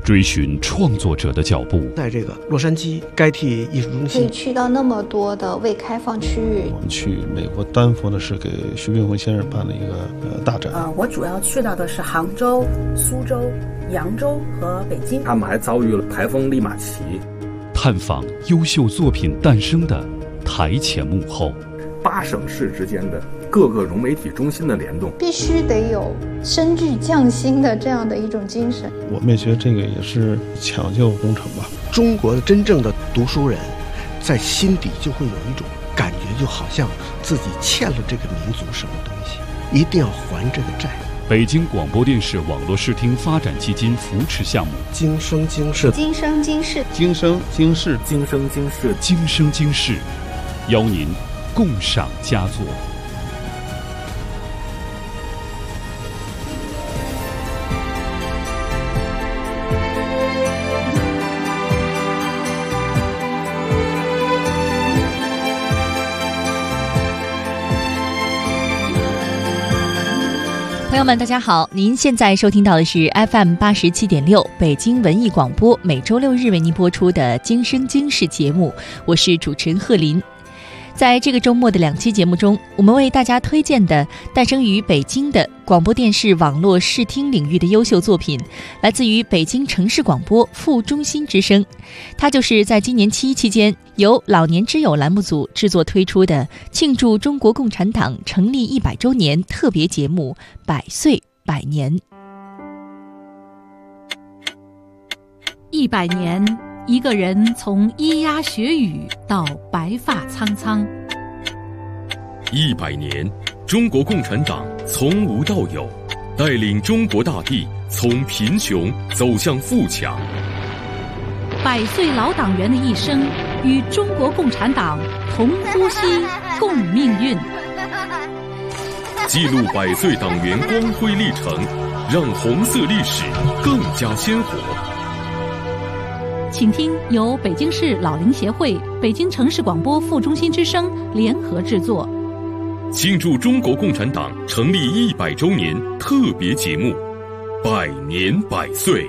追寻创作者的脚步。 在这个洛杉矶该替艺术中心， 可以去到那么多的未开放区域。 我们去美国丹佛呢，是给徐冰鸿先生办了一个大展。 我主要去到的是杭州、苏州、扬州和北京。 他们还遭遇了台风利马奇。 探访优秀作品诞生的台前幕后 ，8省市之间的各个融媒体中心的联动， 必须得有深具匠心的这样的一种精神。 我们也觉得这个也是抢救工程吧。 中国的真正的读书人，在心底就会有一种感觉，就好像自己欠了这个民族什么东西，一定要还这个债。 北京广播电视网络视听发展基金扶持项目， 今生今世， 今生今世， 今生今世， 今生今世， 今生今世，邀您共赏佳作。 朋友们大家好，您现在收听到的是 FM 87.6北京文艺广播每周六日为您播出的今生今世节目，我是主持人贺林。在这个周末的2期节目中，我们为大家推荐的诞生于北京的广播电视网络视听领域的优秀作品，来自于北京城市广播副中心之声。它就是在今年7期间由老年之友栏目组制作推出的庆祝中国共产党成立100周年特别节目《100岁100年》。 100年，一个人从咿呀学语到白发苍苍。 100年，中国共产党从无到有，带领中国大地从贫穷走向富强。 100岁老党员的一生，与中国共产党同呼吸共命运。 记录100岁党员光辉历程，让红色历史更加鲜活。 请听由北京市老龄协会、北京城市广播副中心之声联合制作， 庆祝中国共产党成立100周年特别节目《100年100岁》。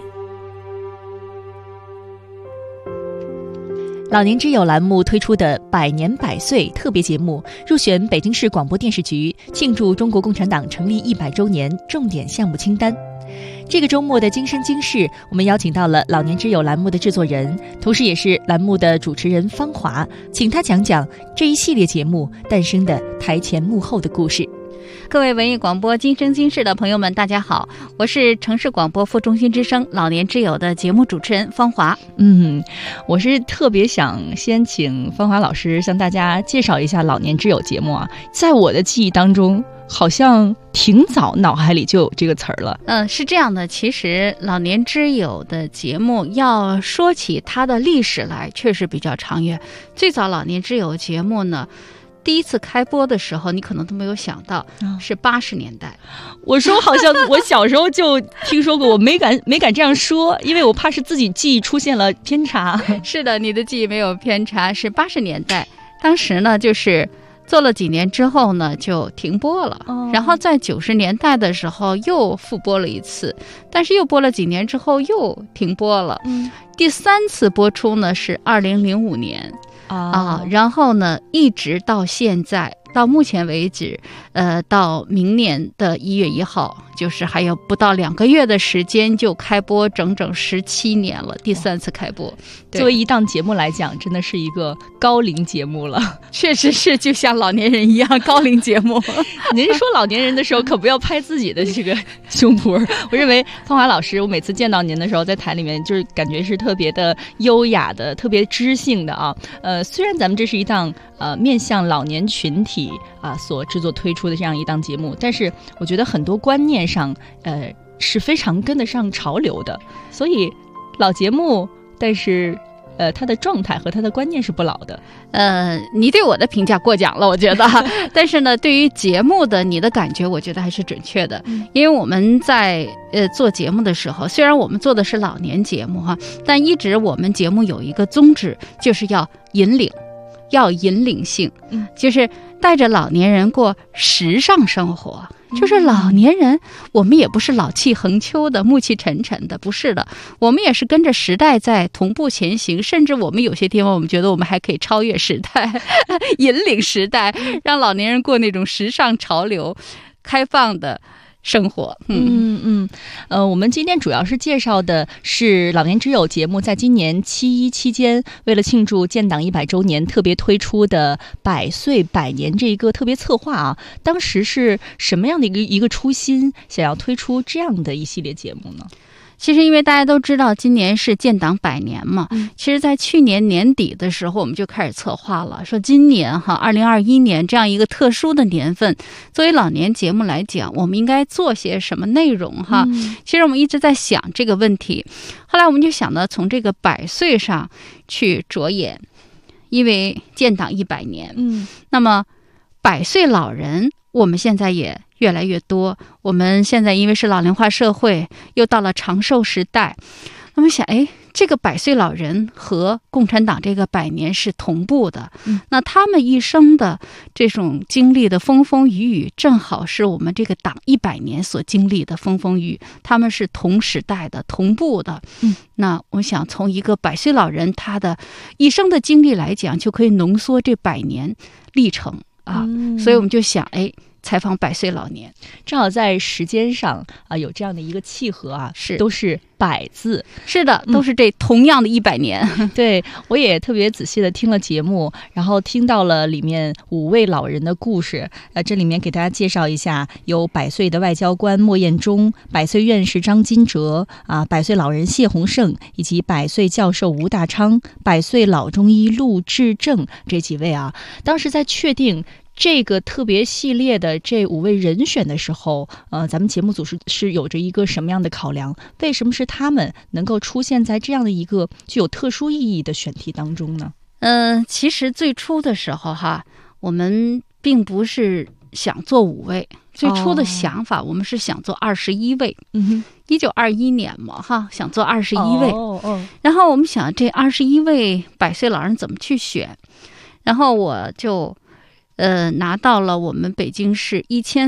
老年之友栏目推出的100年100岁特别节目入选北京市广播电视局庆祝中国共产党成立100周年重点项目清单。这个周末的今生今世，我们邀请到了老年之友栏目的制作人，同时也是栏目的主持人方华，请他讲讲这一系列节目诞生的台前幕后的故事。 各位文艺广播今生今世的朋友们，大家好，我是城市广播副中心之声老年之友的节目主持人方华。 我是特别想先请方华老师向大家介绍一下老年之友节目啊，在我的记忆当中好像挺早脑海里就有这个词儿了。 是这样的，其实老年之友的节目要说起它的历史来确实比较长远。最早老年之友节目呢，第一次开播的时候你可能都没有想到是80年代。 我说好像我小时候就听说过，我没敢这样说，因为我怕是自己记忆出现了偏差。 是的，你的记忆没有偏差，是80年代。当时呢就是做了几年之后呢就停播了，然后在90年代的时候又复播了一次，但是又播了几年之后又停播了。第3次播出呢是2005年然后呢一直到现在，到目前为止到明年的1月1号，就是还有不到2个月的时间就开播整整17年了，第3次开播。 作为一档节目来讲，真的是一个高龄节目了。 确实是就像老年人一样高龄节目。 您说老年人的时候可不要拍自己的这个胸脯。我认为方华老师，我每次见到您的时候在台里面就是感觉是特别的优雅的，特别知性的啊。虽然咱们这是一档面向老年群体所制作推出的这样一档节目，但是我觉得很多观念上是非常跟得上潮流的。所以老节目，但是他的状态和他的观念是不老的。 你对我的评价过奖了，我觉得。但是呢，对于节目的你的感觉，我觉得还是准确的。因为我们在做节目的时候，虽然我们做的是老年节目但一直我们节目有一个宗旨，就是要引领性，就是带着老年人过时尚生活。 就是老年人，我们也不是老气横秋的、暮气沉沉的，不是的，我们也是跟着时代在同步前行，甚至我们有些地方，我们觉得我们还可以超越时代，引领时代，让老年人过那种时尚潮流、开放的生活。 我们今天主要是介绍的是老年之友节目在今年7·1期间，为了庆祝建党100周年特别推出的百岁百年这一个特别策划啊。当时是什么样的一个初心，想要推出这样的一系列节目呢？ 其实因为大家都知道今年是建党100年嘛，其实在去年年底的时候我们就开始策划了，说今年2021年这样一个特殊的年份，作为老年节目来讲，我们应该做些什么内容其实我们一直在想这个问题，后来我们就想到从这个100岁上去着眼，因为建党100年，那么100岁老人我们现在也越来越多，我们现在因为是老龄化社会，又到了长寿时代，那么想，这个100岁老人和共产党这个100年是同步的，那他们一生的这种经历的风风雨雨，正好是我们这个党100年所经历的风风雨雨，他们是同时代的、同步的。那我想从一个100岁老人他的一生的经历来讲，就可以浓缩这100年历程啊，所以我们就想，采访100岁老年， 正好在时间上有这样的一个契合啊， 是都是100字， 是的，都是这同样的100年。 对，我也特别仔细的听了节目，然后听到了里面5位老人的故事。这里面给大家介绍一下，有100岁的外交官莫彦中，100岁院士张金哲100岁老人谢鸿胜，以及100岁教授吴大昌，100岁老中医陆志正，这几位啊，当时在确定这个特别系列的这5位人选的时候，咱们节目组是有着一个什么样的考量？为什么是他们能够出现在这样的一个具有特殊意义的选题当中呢？ 其实最初的时候我们并不是想做5位，最初的想法我们是想做21位。1921年嘛想做21位。然后我们想这21位100岁老人怎么去选？然后我就拿到了我们北京市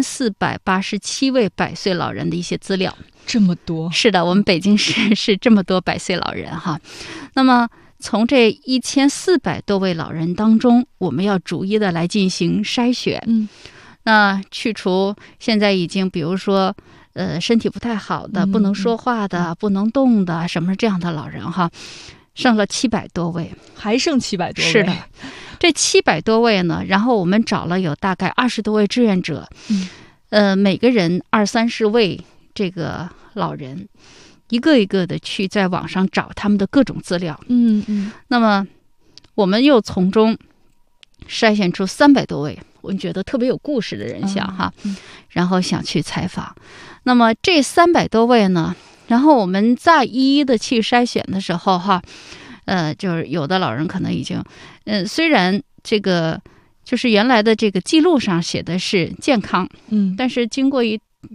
1487位100岁老人的一些资料。 这么多？ 是的，我们北京市是这么多100岁老人那么从这1400多位老人当中，我们要逐一的来进行筛选。那去除现在已经比如说身体不太好的、不能说话的、不能动的什么这样的老人剩了700多位， 还剩700多位。 是的，这700多位呢，然后我们找了有大概20多位志愿者，每个人20-30位这个老人，一个一个的去在网上找他们的各种资料。那么我们又从中筛选出300多位我们觉得特别有故事的人像然后想去采访。那么这300多位呢，然后我们再一一的去筛选的时候就是有的老人可能已经虽然这个就是原来的这个记录上写的是健康，但是经过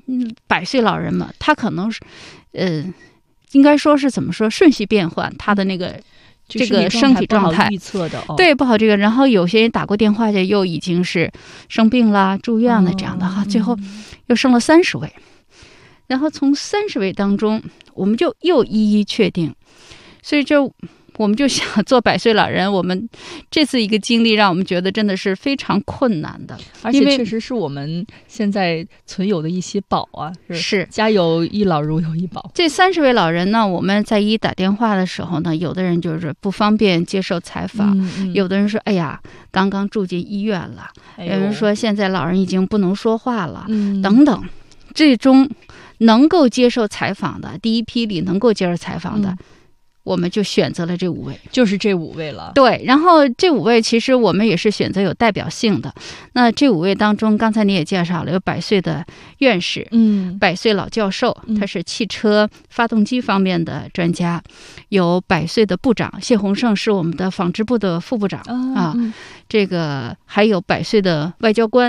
100岁老人嘛，他可能是应该说是怎么说顺序变换，他的那个这个身体状态预测的对不好这个，然后有些人打过电话去又已经是生病啦、住院了这样的最后又剩了30位。然后从30位当中，我们就又一一确定，所以我们就想做100岁老人。我们这次一个经历让我们觉得真的是非常困难的， 而且确实是我们现在存有的一些宝是家有一老如有一宝。 这30位老人呢，我们在打电话的时候呢，有的人就是不方便接受采访，有的人说哎呀刚刚住进医院了，有人说现在老人已经不能说话了，等等。最终能够接受采访的第一批里能够接受采访的，我们就选择了这5位， 就是这5位了。 对，然后这5位其实我们也是选择有代表性的。那这5位当中，刚才你也介绍了，有100岁的院士，100岁老教授，他是汽车发动机方面的专家，有100岁的部长谢鸿胜，是我们的纺织部的副部长这个还有100岁的外交官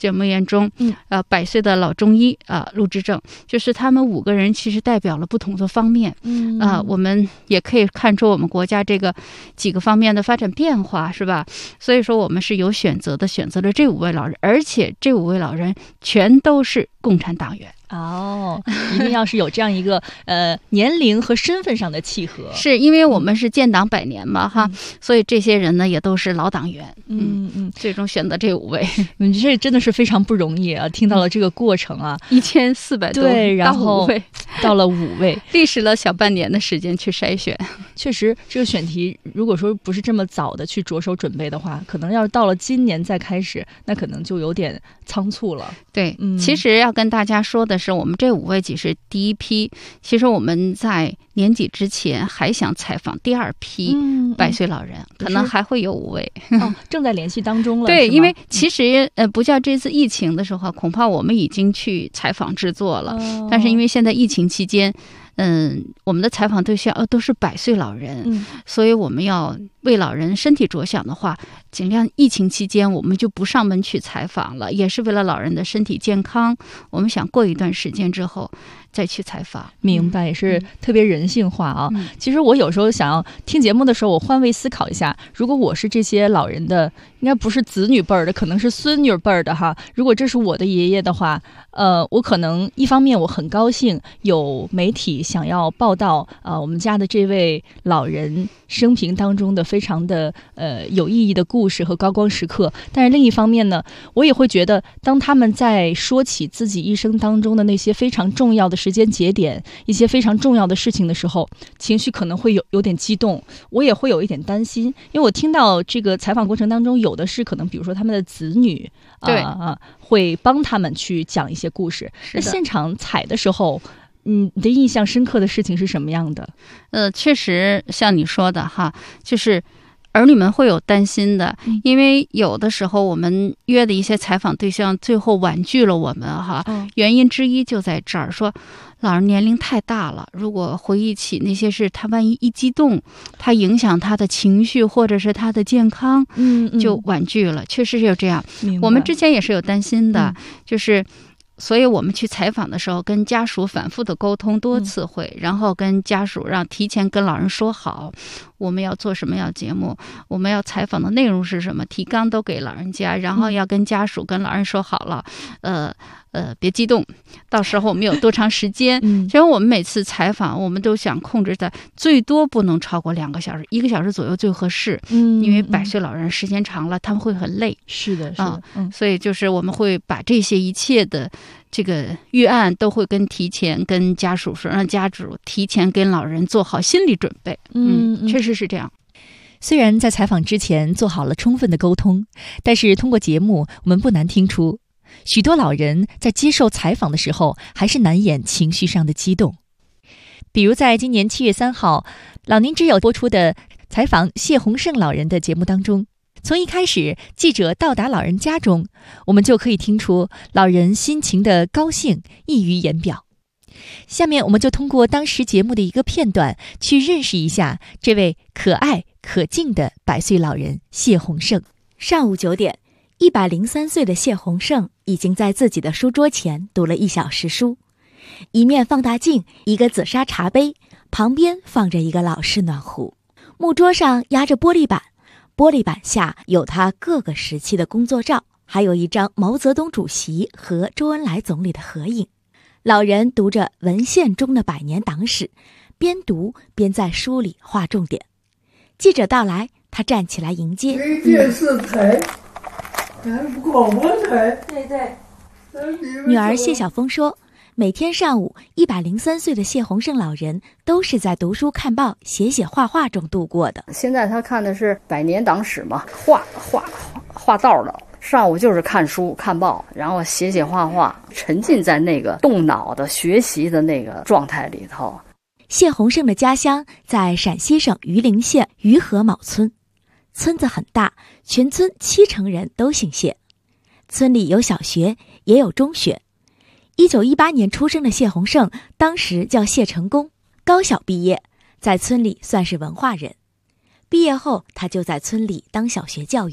简木言中100岁的老中医陆之正，就是他们5个人其实代表了不同的方面。我们也可以看出我们国家这个几个方面的发展变化，是吧？所以说我们是有选择的，选择了这5位老人，而且这5位老人全都是共产党员。 一定要是有这样一个年龄和身份上的契合， 是因为我们是建党100年嘛，所以这些人呢也都是老党员。最终选择这5位， 这真的是非常不容易啊！听到了这个过程啊 ，1400多， 对，然后到了5位， 历时了小半年的时间去筛选。 确实，这个选题如果说不是这么早的去着手准备的话，可能要到了今年再开始，那可能就有点仓促了。 对，其实要跟大家说的是，我们这5位只是第一批，其实我们在年底之前还想采访第2批100岁老人，可能还会有5位。 正在联系当中了。 对，因为其实不叫这次疫情的时候，恐怕我们已经去采访制作了，但是因为现在疫情期间，我们的采访对象都是100岁老人，所以我们要为老人身体着想的话，尽量疫情期间我们就不上门去采访了，也是为了老人的身体健康。我们想过一段时间之后再去采访。 明白，也是特别人性化啊。其实我有时候想要听节目的时候，我换位思考一下，如果我是这些老人的，应该不是子女辈儿的，可能是孙女辈儿的哈。如果这是我的爷爷的话，我可能一方面我很高兴有媒体想要报道我们家的这位老人生平当中的非常的有意义的故事和高光时刻，但是另一方面呢，我也会觉得当他们在说起自己一生当中的那些非常重要的时间节点，一些非常重要的事情的时候，情绪可能会有点激动，我也会有一点担心，因为我听到这个采访过程当中有的是可能比如说他们的子女会帮他们去讲一些故事。那现场采的时候你的印象深刻的事情是什么样的？ 确实像你说的哈，就是儿女们会有担心的，因为有的时候我们约的一些采访对象最后婉拒了我们哈，原因之一就在这儿，说老人年龄太大了，如果回忆起那些事，他万一一激动，他影响他的情绪或者是他的健康，就婉拒了。确实是有这样，我们之前也是有担心的，就是所以我们去采访的时候跟家属反复的沟通多次会，然后跟家属让提前跟老人说好我们要做什么样节目，我们要采访的内容是什么，提纲都给老人家，然后要跟家属跟老人说好了，别激动，到时候我们有多长时间。其实我们每次采访我们都想控制在最多不能超过2个小时，1个小时左右最合适。因为100岁老人时间长了他们会很累。 是的， 所以就是我们会把这些一切的这个预案都会提前跟家属说，让家属提前跟老人做好心理准备。确实是这样。 虽然在采访之前做好了充分的沟通，但是通过节目我们不难听出，许多老人在接受采访的时候还是难掩情绪上的激动。比如在今年7月3号老年之友播出的采访谢洪胜老人的节目当中，从一开始记者到达老人家中，我们就可以听出老人心情的高兴溢于言表。下面我们就通过当时节目的一个片段去认识一下这位可爱可敬的100岁老人谢洪胜。 上午9点，103岁的谢洪胜已经在自己的书桌前读了1小时书，一面放大镜，一个紫砂茶杯，旁边放着一个老式暖壶，木桌上压着玻璃板，玻璃板下有他各个时期的工作照，还有一张毛泽东主席和周恩来总理的合影。老人读着文献中的100年党史，边读边在书里画重点。记者到来，他站起来迎接。 电视台，还有广播台。对。 女儿谢晓峰说，每天上午103岁的谢洪胜老人都是在读书看报写画画中度过的。 现在他看的是100年党史嘛，画道的。上午就是看书看报，然后写画画，沉浸在那个动脑的学习的那个状态里头。 谢洪胜的家乡在陕西省榆林县榆河卯村，村子很大，全村70%人都姓谢。村里有小学也有中学。1918年出生的谢洪胜当时叫谢成功，高小毕业，在村里算是文化人。毕业后他就在村里当小学教员。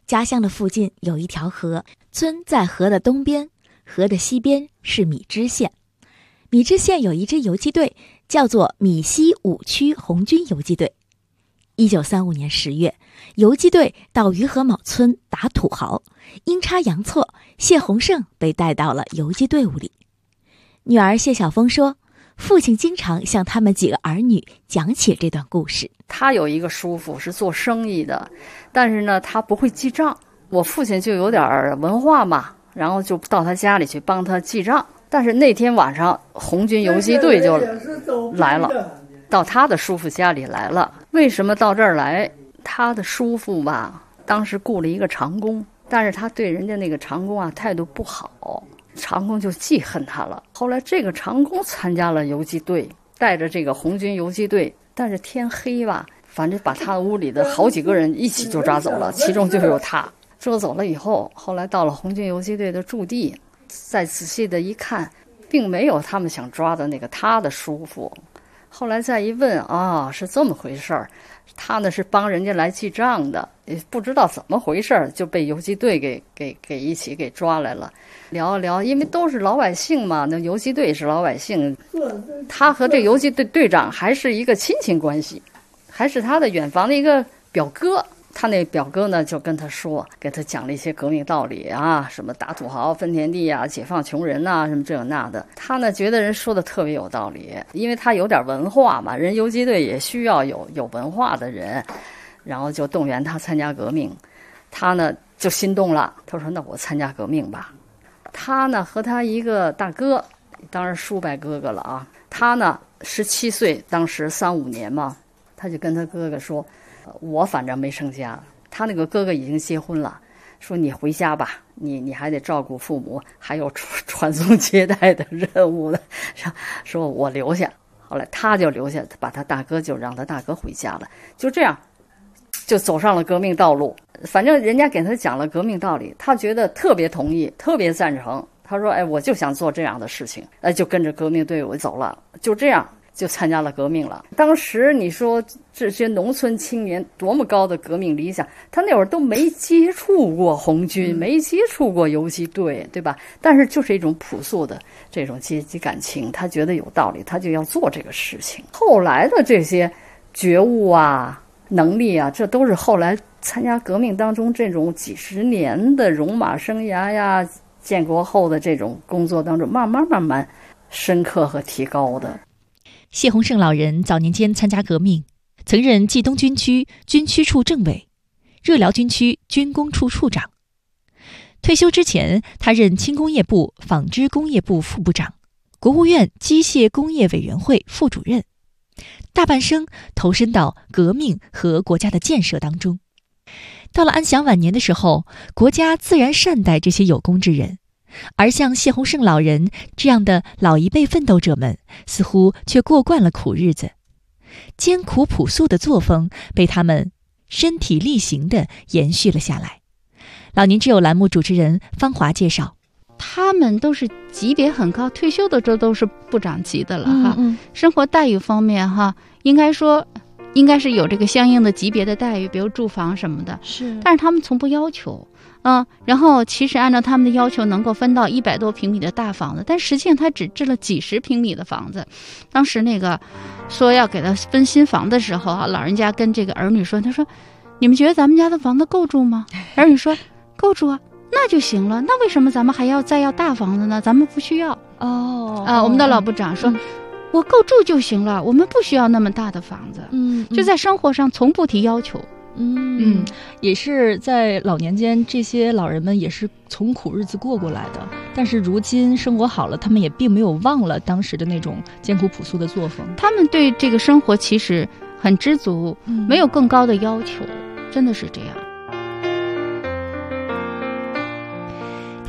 家乡的附近有一条河，村在河的东边，河的西边是米脂县。米脂县有一支游击队，叫做米西5区红军游击队。1935年10月，游击队到于河卯村打土豪，阴差阳错，谢洪胜被带到了游击队伍里。女儿谢晓峰说，父亲经常向他们几个儿女讲起这段故事。 他有一个叔父是做生意的，但是呢他不会记账，我父亲就有点文化嘛，然后就到他家里去帮他记账。但是那天晚上红军游击队就来了，到他的叔父家里来了。为什么到这儿来？他的叔父吧当时雇了一个长工，但是他对人家那个长工啊态度不好，长工就记恨他了。后来这个长工参加了游击队，带着这个红军游击队，但是天黑吧，反正把他屋里的好几个人一起就抓走了，其中就有他。抓走了以后，后来到了红军游击队的驻地，再仔细的一看，并没有他们想抓的那个他的叔父。后来再一问啊，是这么回事儿，他呢是帮人家来记账的，也不知道怎么回事儿，就被游击队给一起给抓来了。聊一聊，因为都是老百姓嘛，那游击队是老百姓，他和这游击队队长还是一个亲情关系，还是他的远房的一个表哥。他那表哥呢就跟他说，给他讲了一些革命道理啊，什么打土豪分田地啊，解放穷人啊，什么这那的。他呢觉得人说的特别有道理，因为他有点文化嘛，人游击队也需要有文化的人，然后就动员他参加革命。他呢就心动了，他说那我参加革命吧。他呢和他一个大哥，当然叔伯哥哥了啊，他呢17岁，当时35年嘛，他就跟他哥哥说，我反正没成家，他那个哥哥已经结婚了，说你回家吧，你还得照顾父母，还有传宗接代的任务的，说我留下。后来他就留下，把他大哥就让他大哥回家了，就这样就走上了革命道路。反正人家给他讲了革命道理，他觉得特别同意，特别赞成。他说我就想做这样的事情，就跟着革命队伍走了，就这样就参加了革命了。当时你说这些农村青年多么高的革命理想，他那会儿都没接触过红军，没接触过游击队，对吧？但是就是一种朴素的这种阶级感情，他觉得有道理，他就要做这个事情。后来的这些觉悟啊、能力啊，这都是后来参加革命当中这种几十年的戎马生涯呀、建国后的这种工作当中慢慢深刻和提高的。 谢洪胜老人早年间参加革命，曾任冀东军区军区处政委、热辽军区军工处处长。退休之前，他任轻工业部纺织工业部副部长、国务院机械工业委员会副主任，大半生投身到革命和国家的建设当中。到了安享晚年的时候，国家自然善待这些有功之人，而像谢洪胜老人这样的老一辈奋斗者们，似乎却过惯了苦日子，艰苦朴素的作风被他们身体力行地延续了下来。老年之友栏目主持人方华介绍， 他们都是级别很高，退休的时候都是部长级的了哈。生活待遇方面哈，应该是有这个相应的级别的待遇，比如住房什么的。是，但是他们从不要求。然后其实按照他们的要求能够分到100多平米的大房子，但实际上他只置了几十平米的房子。当时那个说要给他分新房的时候老人家跟这个儿女说，他说你们觉得咱们家的房子够住吗？儿女说够住啊，那就行了，那为什么咱们还要再要大房子呢？咱们不需要。我们的老部长说，我够住就行了，我们不需要那么大的房子。就在生活上从不提要求。 也是在老年间，这些老人们也是从苦日子过过来的，但是如今生活好了，他们也并没有忘了当时的那种艰苦朴素的作风。 他们对这个生活其实很知足，没有更高的要求，真的是这样。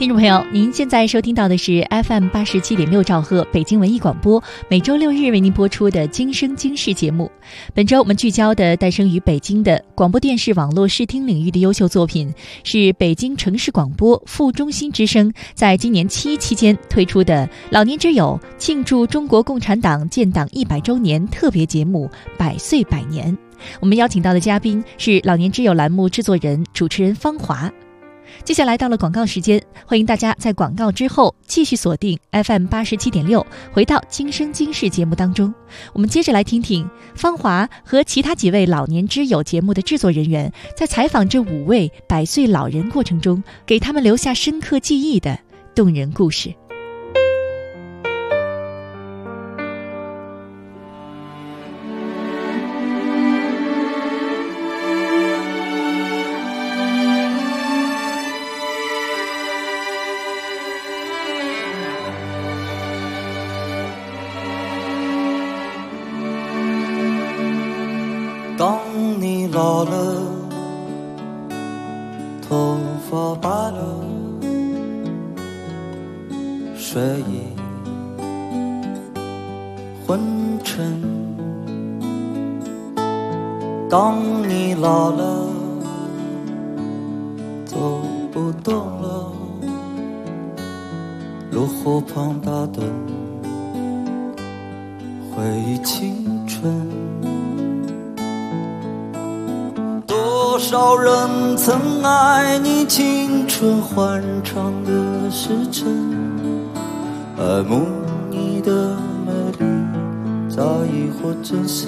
听众朋友，您现在收听到的是 FM 87.6兆赫北京文艺广播，每周六日为您播出的《今生今世》节目。本周我们聚焦的诞生于北京的广播电视网络视听领域的优秀作品，是北京城市广播副中心之声在今年7期间推出的老年之友庆祝中国共产党建党100周年特别节目《百岁百年》。我们邀请到的嘉宾是老年之友栏目制作人、主持人方华。接下来到了广告时间，欢迎大家在广告之后继续锁定 FM 87.6，回到今生今世节目当中。我们接着来听听方华和其他几位老年之友节目的制作人员在采访这5位100岁老人过程中，给他们留下深刻记忆的动人故事。 当你老了，头发白了，睡意昏沉。当你老了，走不动了，路后旁打盹，回忆青春。多少人曾爱你青春欢畅的时辰，爱慕你的美丽，在意或真心。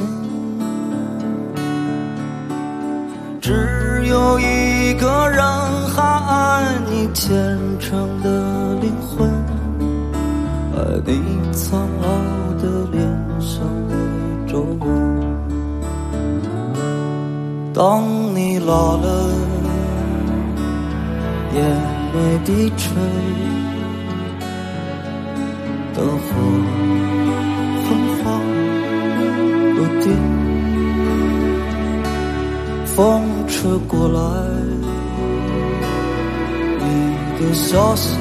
只有一个人还爱你虔诚的灵魂，爱你苍老的脸上的皱纹。当你老了，眼眉低垂，灯火昏黄不定，风吹过来你的消息，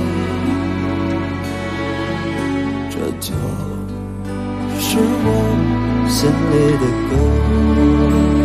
这就是我心里的歌。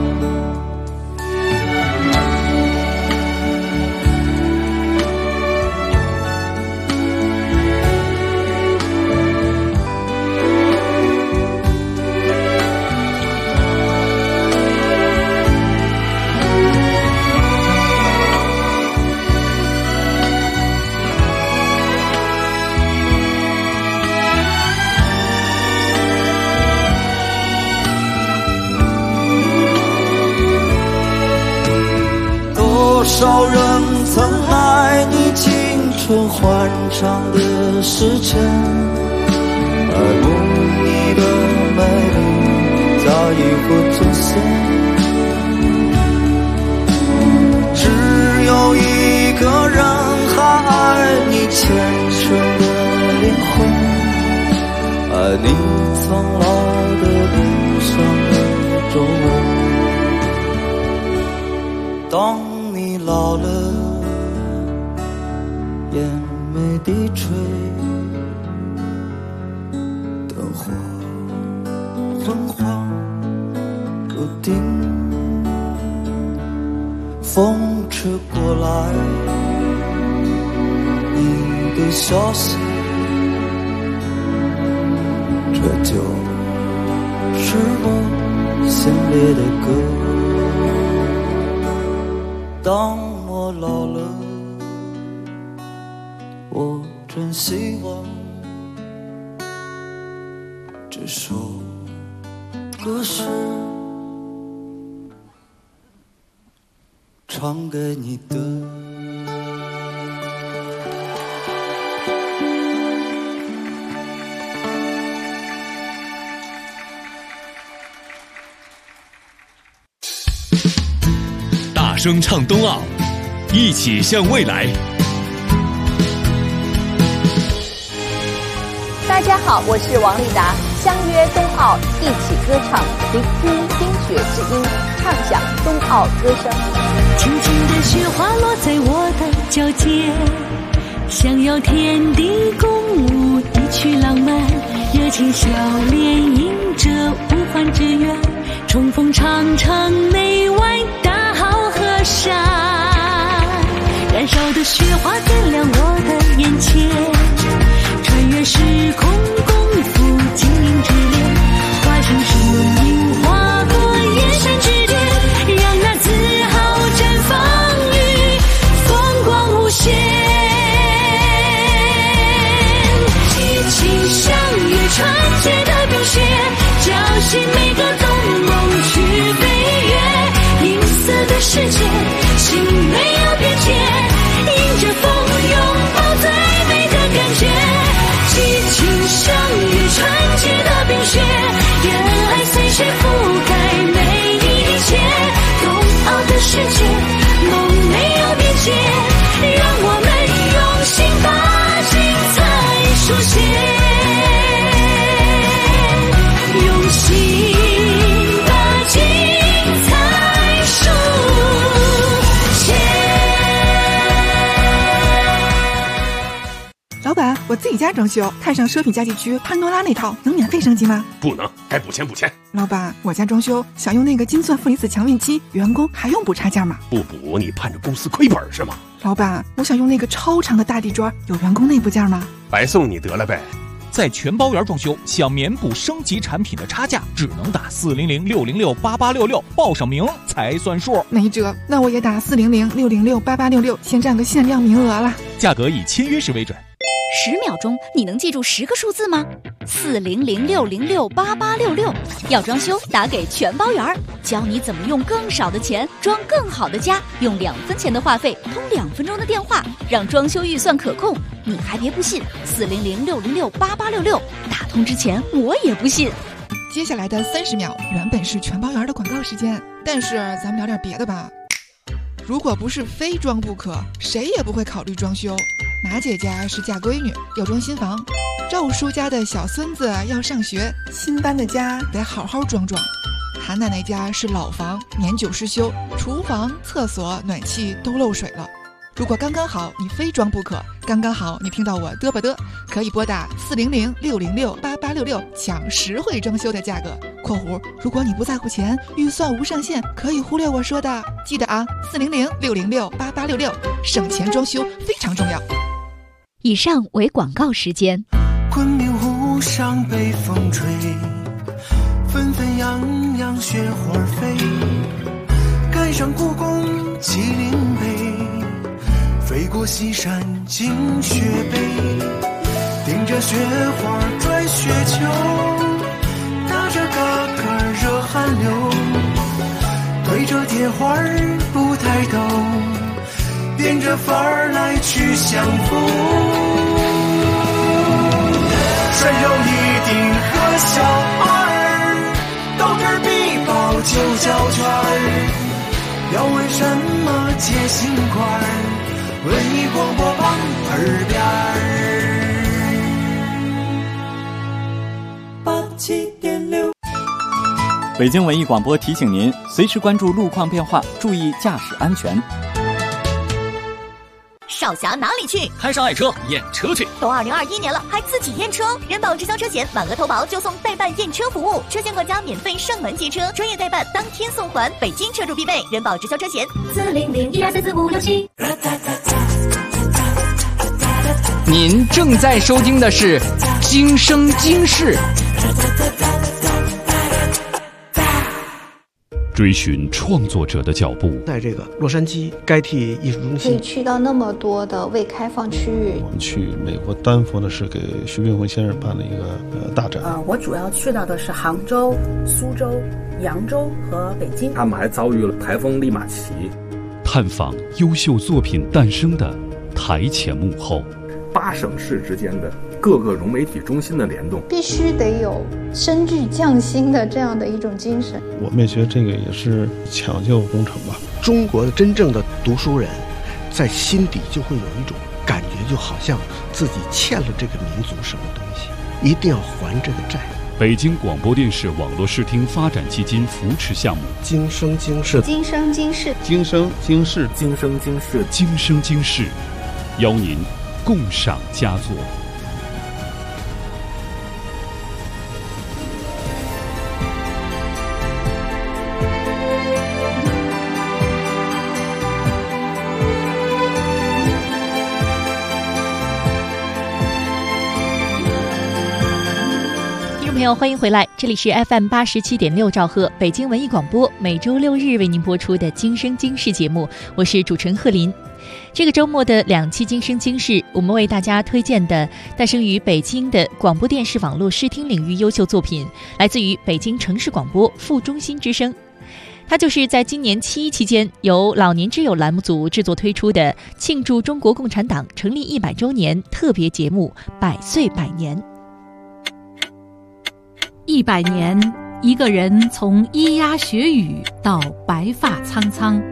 多少人曾爱你青春欢畅的时辰，爱慕你的美丽，在意或真心。只有一个人还爱你虔诚的灵魂，爱你苍老的脸上的皱纹。当你老了，眼眉低垂，灯火昏黄不定，风吹过来你的消息，这就是我心里的歌。当我老了，我真希望这首歌是唱给你的。 大声唱冬奥，一起向未来。 大家好，我是王丽达，相约冬奥，一起歌唱，聆听冰雪之音，唱响冬奥歌声。 轻轻的雪花落在我的脚尖， 想要天地共舞，一曲浪漫，热情笑脸迎着无欢之缘，重逢长城内外大好河山，燃烧的雪花点亮我的眼前，穿越时空共赴精灵之恋，化成树影划过燕山之巅，让那自豪绽放于风光无限，激情像越纯洁的冰雪，叫醒每个动梦去飞跃，银色的世界心没有边界，迎着风拥抱最美的感觉，激情像越纯洁的冰雪，愿爱随水覆盖每一切，冬奥的世界梦没有边界，让我们用心把精彩书写，用心把精彩书写。 老板，我自己家装修，看上奢品家具区潘多拉那套，能免费升级吗？ 不能，该补钱补钱。 老板，我家装修想用那个金钻负离子强运期，员工还用补差价吗？ 不补你盼着公司亏本是吗？ 老板，我想用那个超长的大地砖，有员工内部件吗？ 白送你得了呗。 在全包园装修，想免补升级产品的差价，只能打400-606-8866，报上名才算数。 没辙，那我也打400-606-8866，先占个限量名额了。 价格以签约时为准。 10秒钟，你能记住10个数字吗？400-606-8866。要装修，打给全包园，教你怎么用更少的钱装更好的家，用2分钱的话费通2分钟的电话，让装修预算可控。你还别不信，400-606-8866，打通之前我也不信。 接下来的30秒原本是全包园的广告时间，但是咱们聊点别的吧。如果不是非装不可，谁也不会考虑装修。马姐家是嫁闺女，要装新房；赵叔家的小孙子要上学，新搬的家得好好装装。韩奶奶家是老房，年久失修，厨房、厕所、暖气都漏水了。如果刚刚好你非装不可，刚刚好你听到我嘚吧嘚，可以拨打400-606-8866抢实惠装修的价格（括弧如果你不在乎钱，预算无上限，可以忽略我说的）。记得啊，400-606-8866，省钱装修非常重要。 以上为广告时间。 昆明湖上北风吹，纷纷扬扬雪花飞，赶上故宫麒麟碑，飞过西山进雪北，顶着雪花拽雪球，打着嘎嘎热汗流，对着铁花不抬头，变着法儿来去相逢。山有一定和小二，斗智必报就叫圈儿，要为什么接心块儿？文艺广播旁耳边87.6。 北京文艺广播提醒您，随时关注路况变化，注意驾驶安全。 少侠哪里去？ 摊上爱车验车去。 都2021年了，还自己验车？人保直销车险满额投保就送代办验车服务，车险管家免费上门接车，专业代办当天送还，北京车主必备。人保直销车险400-1234567。 您正在收听的是《今生今世》。 追寻创作者的脚步， 在这个洛杉矶该替艺术中心， 可以去到那么多的未开放区域。 我们去美国丹佛呢，是给徐冰辉先生办了一个大展。 我主要去到的是杭州、苏州、扬州和北京。 他们还遭遇了台风利马奇， 探访优秀作品诞生的台前幕后 ，8省市之间的各个融媒体中心的联动， 必须得有深具匠心的这样的一种精神。 我们也觉得这个也是抢救工程吧。 中国的真正的读书人，在心底就会有一种感觉，就好像自己欠了这个民族什么东西，一定要还这个债。 北京广播电视网络视听发展基金扶持项目， 今生今世， 今生今世， 今生今世， 今生今世， 今生今世，邀您共赏佳作。 朋友，欢迎回来，这里是 FM 87.6兆赫北京文艺广播，每周六日为您播出的今生今世节目，我是主持人贺林。这个周末的2期今生今世，我们为大家推荐的诞生于北京的广播电视网络视听领域优秀作品，来自于北京城市广播副中心之声。它就是在今年7·1期间由老年之友栏目组制作推出的庆祝中国共产党成立100周年特别节目《100岁100年》。 100年，一个人从咿呀学语到白发苍苍。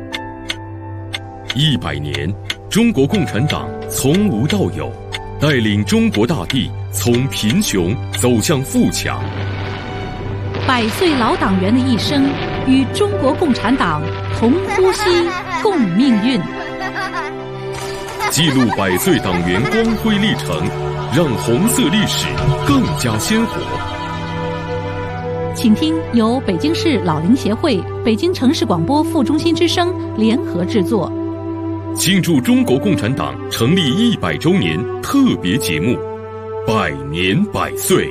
100年，中国共产党从无到有，带领中国大地从贫穷走向富强。 100岁老党员的一生，与中国共产党同呼吸共命运。 记录100岁党员光辉历程，让红色历史更加鲜活。 请听由北京市老龄协会、北京城市广播副中心之声联合制作， 庆祝中国共产党成立100周年特别节目《100年100岁》。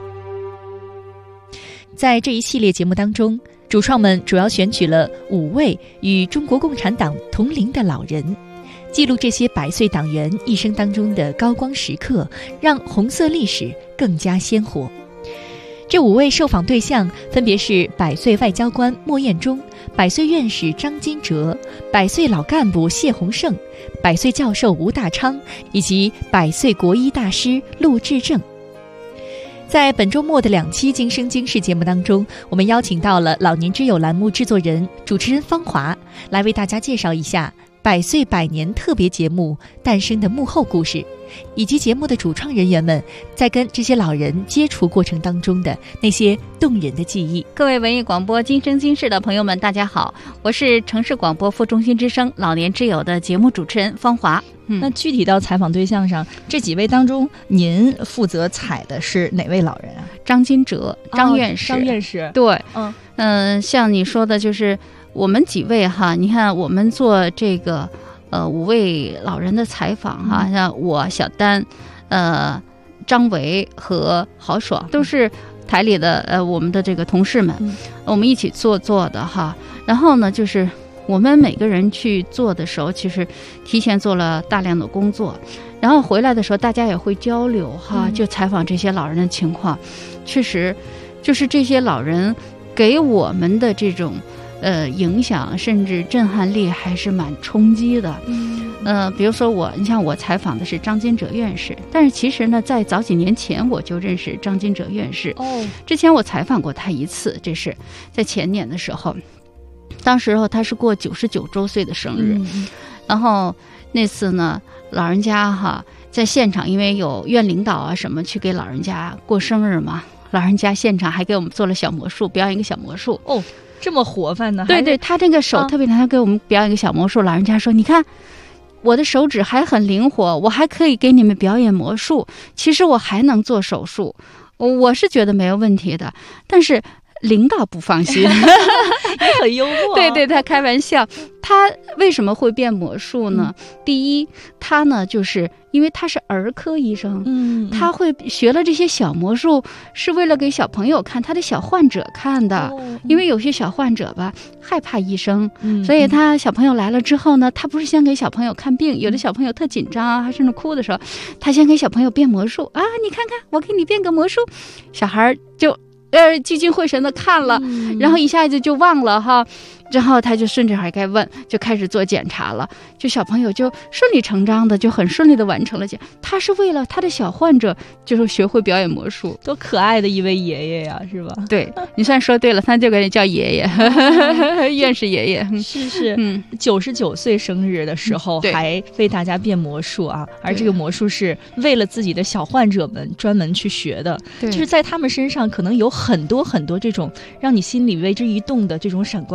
在这一系列节目当中，主创们主要选取了5位与中国共产党同龄的老人，记录这些100岁党员一生当中的高光时刻，让红色历史更加鲜活。这5位受访对象分别是100岁外交官莫彦忠、100岁院士张金哲、100岁老干部谢洪胜、100岁教授吴大昌，以及100岁国医大师陆志正。在本周末的2期今生今世节目当中，我们邀请到了老年之友栏目制作人、主持人方华，来为大家介绍一下100岁100年特别节目诞生的幕后故事，以及节目的主创人员们在跟这些老人接触过程当中的那些动人的记忆。 各位文艺广播今生今世的朋友们，大家好，我是城市广播副中心之声老年之友的节目主持人方华。 那具体到采访对象上，这几位当中，您负责采的是哪位老人啊？ 张金哲，张院士。 张院士， 对，像你说的，就是我们几位哈，你看我们做这个5位老人的采访哈，像我小丹，张维和豪爽都是台里的我们的这个同事们，我们一起做的哈。然后呢，就是我们每个人去做的时候，其实提前做了大量的工作，然后回来的时候大家也会交流哈，就采访这些老人的情况。确实，就是这些老人给我们的这种影响甚至震撼力还是蛮冲击的。比如说你像我采访的是张金哲院士，但是其实呢，在早几年前我就认识张金哲院士。之前我采访过他1次，这是在前年的时候，当时他是过99周岁的生日，然后那次呢，老人家哈在现场，因为有院领导啊什么去给老人家过生日嘛，老人家现场还给我们做了小魔术，表演一个小魔术。 这么活泛呢？ 对对，他这个手特别难，他给我们表演一个小魔术。老人家说：“你看，我的手指还很灵活，我还可以给你们表演魔术。其实我还能做手术，我是觉得没有问题的。但是领导不放心。” 也很幽默。 对对，他开玩笑。他为什么会变魔术呢？第一，他呢就是因为他是儿科医生，他会学了这些小魔术，是为了给小朋友看，他的小患者看的。因为有些小患者吧害怕医生，所以他小朋友来了之后呢，他不是先给小朋友看病，有的小朋友特紧张啊，甚至哭的时候，他先给小朋友变魔术啊，你看看，我给你变个魔术，小孩就聚精会神的看了，然后一下子就忘了哈，然后他就顺着还该问，就开始做检查了，就小朋友就顺理成章的就很顺利的完成了他是为了他的小患者就是学会表演魔术。 多可爱的一位爷爷呀，是吧？ 对，你算说对了，他就给你叫爷爷。院士爷爷。 是99岁生日的时候还为大家变魔术啊，而这个魔术是为了自己的小患者们专门去学的，就是在他们身上可能有很多很多这种让你心里为之一动的这种闪光点，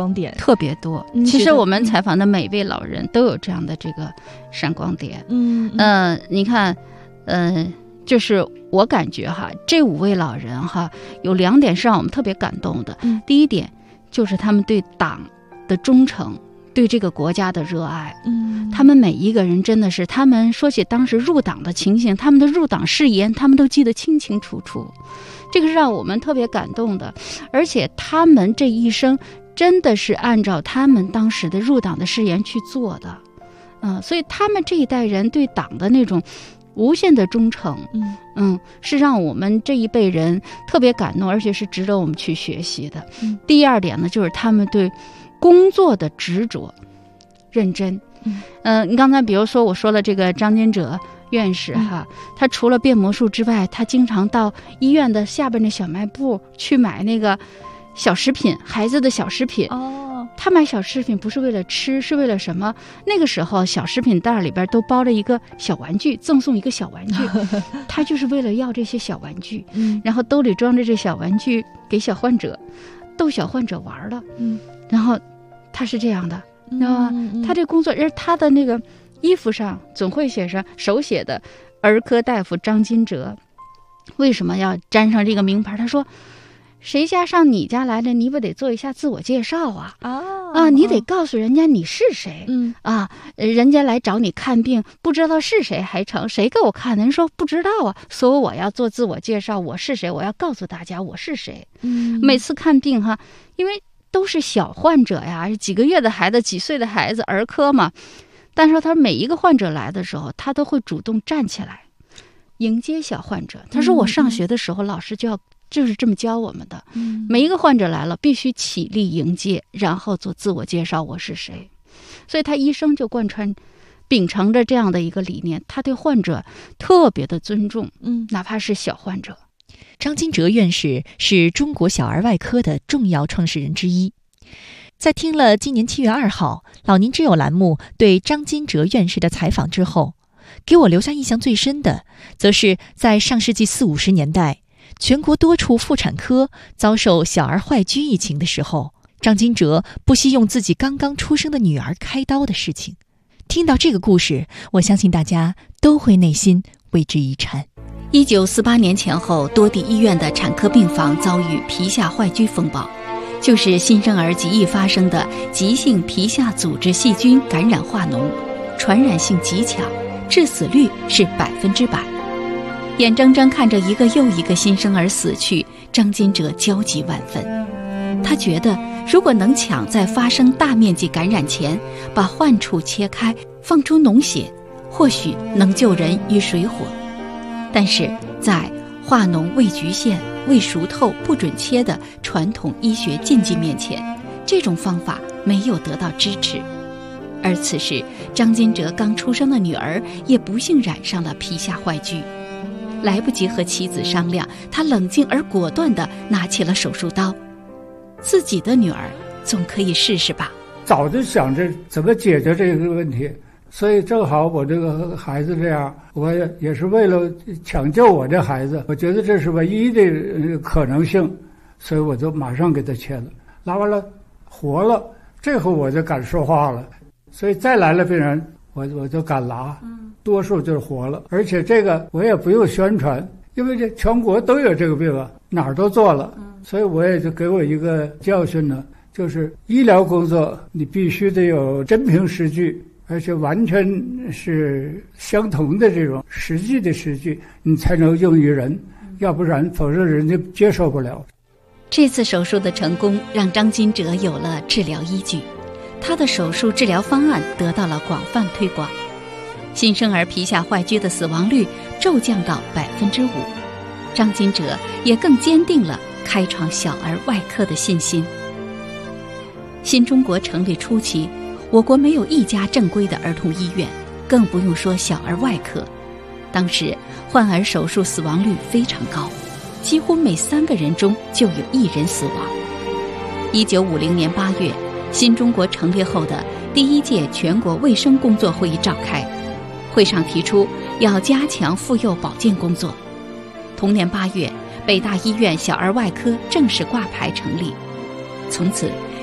特别多。其实我们采访的每位老人都有这样的这个闪光点。你看，就是我感觉哈，这5位老人哈，有2点是让我们特别感动的。第一点就是他们对党的忠诚，对这个国家的热爱。他们每一个人真的是，他们说起当时入党的情形，他们的入党誓言，他们都记得清清楚楚。这个是让我们特别感动的，而且他们这一生真的是按照他们当时的入党的誓言去做的。所以他们这一代人对党的那种无限的忠诚，是让我们这一辈人特别感动，而且是值得我们去学习的。第2点呢，就是他们对工作的执着、认真。你刚才比如说我说了这个张金哲院士哈，他除了变魔术之外，他经常到医院的下边的小卖部去买那个小食品，孩子的小食品。他买小食品不是为了吃，是为了什么？那个时候小食品袋里边都包着一个小玩具，赠送一个小玩具，他就是为了要这些小玩具，然后兜里装着这小玩具给小患者，逗小患者玩了。然后他是这样的，知道吗？他这工作，而他的那个衣服上总会写上手写的儿科大夫张金哲。为什么要沾上这个名牌？他说，谁家上你家来了，你不得做一下自我介绍啊？你得告诉人家你是谁。人家来找你看病，不知道是谁还成，谁给我看的？人说不知道啊，所以我要做自我介绍，我是谁，我要告诉大家我是谁。每次看病哈，因为都是小患者呀，几个月的孩子，几岁的孩子，儿科嘛。但是他每一个患者来的时候，他都会主动站起来迎接小患者。他说我上学的时候，老师就是这么教我们的，每一个患者来了必须起立迎接，然后做自我介绍，我是谁。所以他一生就贯穿秉承着这样的一个理念，他对患者特别的尊重，哪怕是小患者。 张金哲院士是中国小儿外科的重要创始人之一。在听了今年7月2号老年之友栏目对张金哲院士的采访之后，给我留下印象最深的，则是在上世纪40、50年代，全国多处妇产科遭受小儿坏疽疫情的时候，张金哲不惜用自己刚刚出生的女儿开刀的事情。听到这个故事，我相信大家都会内心为之一颤。 1948年前后，多地医院的产科病房遭遇皮下坏疽风暴，就是新生儿极易发生的急性皮下组织细菌感染化脓，传染性极强，致死率是100%。眼睁睁看着一个又一个新生儿死去，张金哲焦急万分。他觉得，如果能抢在发生大面积感染前把患处切开，放出脓血，或许能救人于水火。但是在化脓未局限、未熟透不准切的传统医学禁忌面前，这种方法没有得到支持。而此时，张金哲刚出生的女儿也不幸染上了皮下坏疽。来不及和妻子商量，他冷静而果断地拿起了手术刀。自己的女儿总可以试试吧。 早就想着怎么解决这个问题，所以正好我这个孩子这样，我也是为了抢救我这孩子，我觉得这是唯一的可能性，所以我就马上给他切了，拉完了活了，这回我就敢说话了。所以再来了病人，我就敢拉，多数就是活了。而且这个我也不用宣传，因为这全国都有这个病啊，哪儿都做了，所以我也就给我一个教训呢，就是医疗工作你必须得有真凭实据，而且完全是相同的这种实际的实据，你才能用于人，要不然否则人家接受不了。 这次手术的成功让张金哲有了治疗依据，他的手术治疗方案得到了广泛推广，新生儿皮下坏疽的死亡率骤降到5%，张金哲也更坚定了开创小儿外科的信心。新中国成立初期，我国没有一家正规的儿童医院，更不用说小儿外科。当时患儿手术死亡率非常高，几乎每3个人中就有1人死亡。1950年8月，新中国成立后的第1届全国卫生工作会议召开，会上提出要加强妇幼保健工作。同年8月，北大医院小儿外科正式挂牌成立。从此，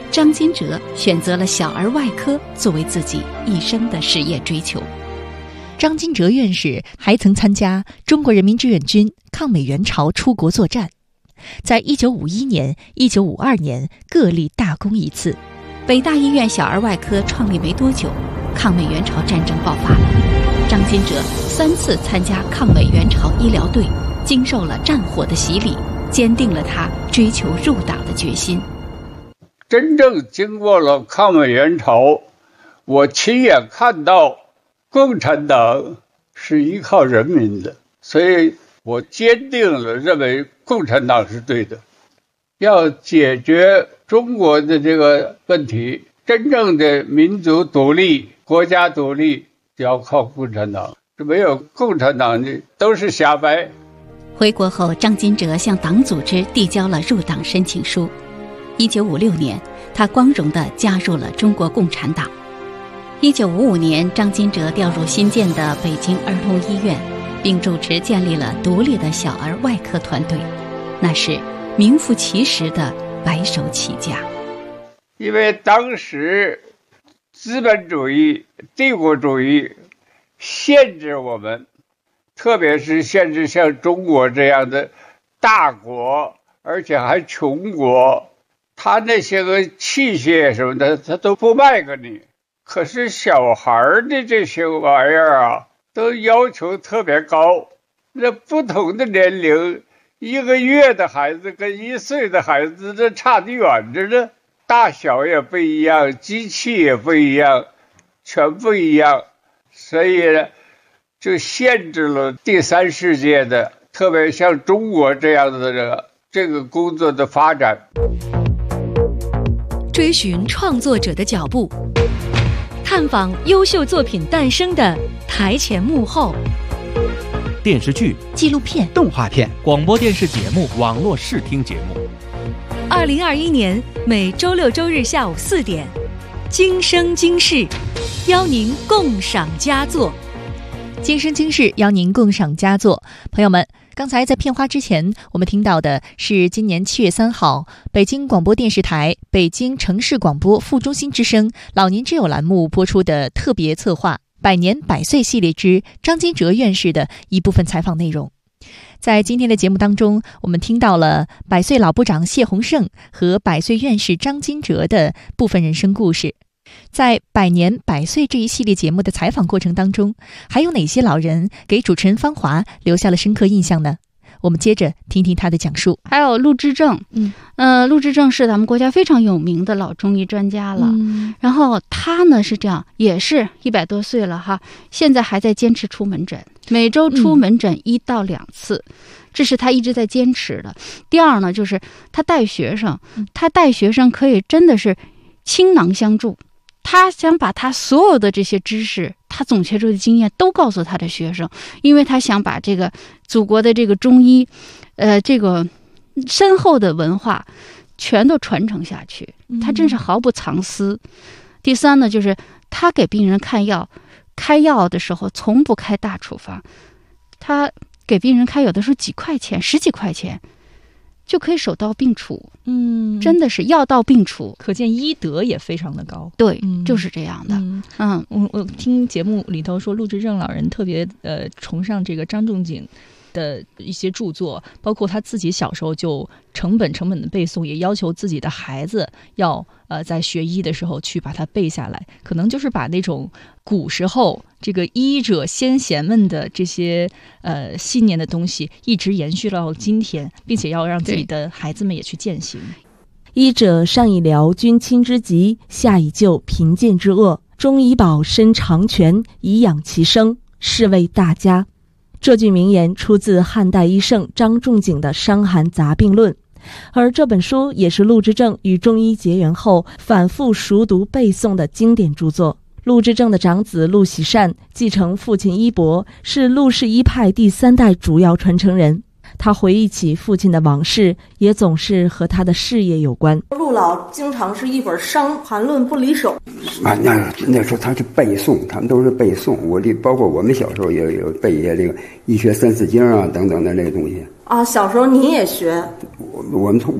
张金哲选择了小儿外科作为自己一生的事业追求。 张金哲院士还曾参加中国人民志愿军抗美援朝出国作战，在1951年、1952年各立大功一次。 北大医院小儿外科创立没多久，抗美援朝战争爆发了。张金哲3次参加抗美援朝医疗队，经受了战火的洗礼，坚定了他追求入党的决心。 真正经过了抗美援朝，我亲眼看到共产党是依靠人民的，所以我坚定了认为共产党是对的。要解决中国的这个问题，真正的民族独立、国家独立，要靠共产党。这没有共产党的都是瞎掰。 回国后，张金哲向党组织递交了入党申请书。1956年，他光荣地加入了中国共产党。1955年，张金哲调入新建的北京儿童医院，并主持建立了独立的小儿外科团队，那是名副其实的白手起家。 因为当时资本主义、帝国主义限制我们，特别是限制像中国这样的大国，而且还穷国，他那些个器械什么的，他都不卖给你。可是小孩的这些玩意儿啊，都要求特别高。那不同的年龄，1个月的孩子跟1岁的孩子，这差得远着呢。大小也不一样，机器也不一样，全不一样。所以呢，就限制了第3世界的，特别像中国这样的这个工作的发展。 追寻创作者的脚步，探访优秀作品诞生的台前幕后。 电视剧、 纪录片、 动画片、广播电视节目、网络视听节目。 2021年每周6、周日下午4点，今生今世，邀您共赏佳作。 今生今世，邀您共赏佳作。朋友们，刚才在片花之前，我们听到的是今年7月3号，北京广播电视台北京城市广播副中心之声老年之友栏目播出的特别策划百年百岁系列之张金哲院士的一部分采访内容。在今天的节目当中，我们听到了百岁老部长谢鸿胜和百岁院士张金哲的部分人生故事。在百年百岁这一系列节目的采访过程当中，还有哪些老人给主持人芳华留下了深刻印象呢？我们接着听听他的讲述。 还有陆之正，陆之正是咱们国家非常有名的老中医专家了。然后他呢是这样，也是100多岁了哈，现在还在坚持出门诊，每周出门诊1到2次，这是他一直在坚持的。第二呢，就是他带学生，可以真的是倾囊相助。他想把他所有的这些知识，他总结出的经验都告诉他的学生，因为他想把这个祖国的这个中医，这个深厚的文化全都传承下去。他真是毫不藏私。第三呢，就是他给病人开药的时候从不开大处方，他给病人开有的时候几块钱、10几块钱就可以手到病除。真的是药到病除， 可见医德也非常的高。 对，就是这样的。 我听节目里头说，陆之正老人特别崇尚这个张仲景的一些著作，包括他自己小时候就成本的背诵，也要求自己的孩子要在学医的时候去把它背下来，可能就是把那种古时候这个医者先贤们的这些信念的东西一直延续到今天，并且要让自己的孩子们也去践行。 医者上以疗君亲之疾，下以救贫贱之恶，中以保身长全，以养其生，是谓大家。这句名言出自汉代医圣张仲景的《伤寒杂病论》，而这本书也是陆之正与中医结缘后反复熟读背诵的经典著作。陆之正的长子陆喜善继承父亲衣钵，是陆氏医派第3代主要传承人。他回忆起父亲的往事，也总是和他的事业有关。 陆老经常是一本《伤寒论》不离手。 那时候他是背诵，他们都是背诵。包括我们小时候也有背一些这个医学3、4经啊等等的这个东西。 啊，小时候你也学？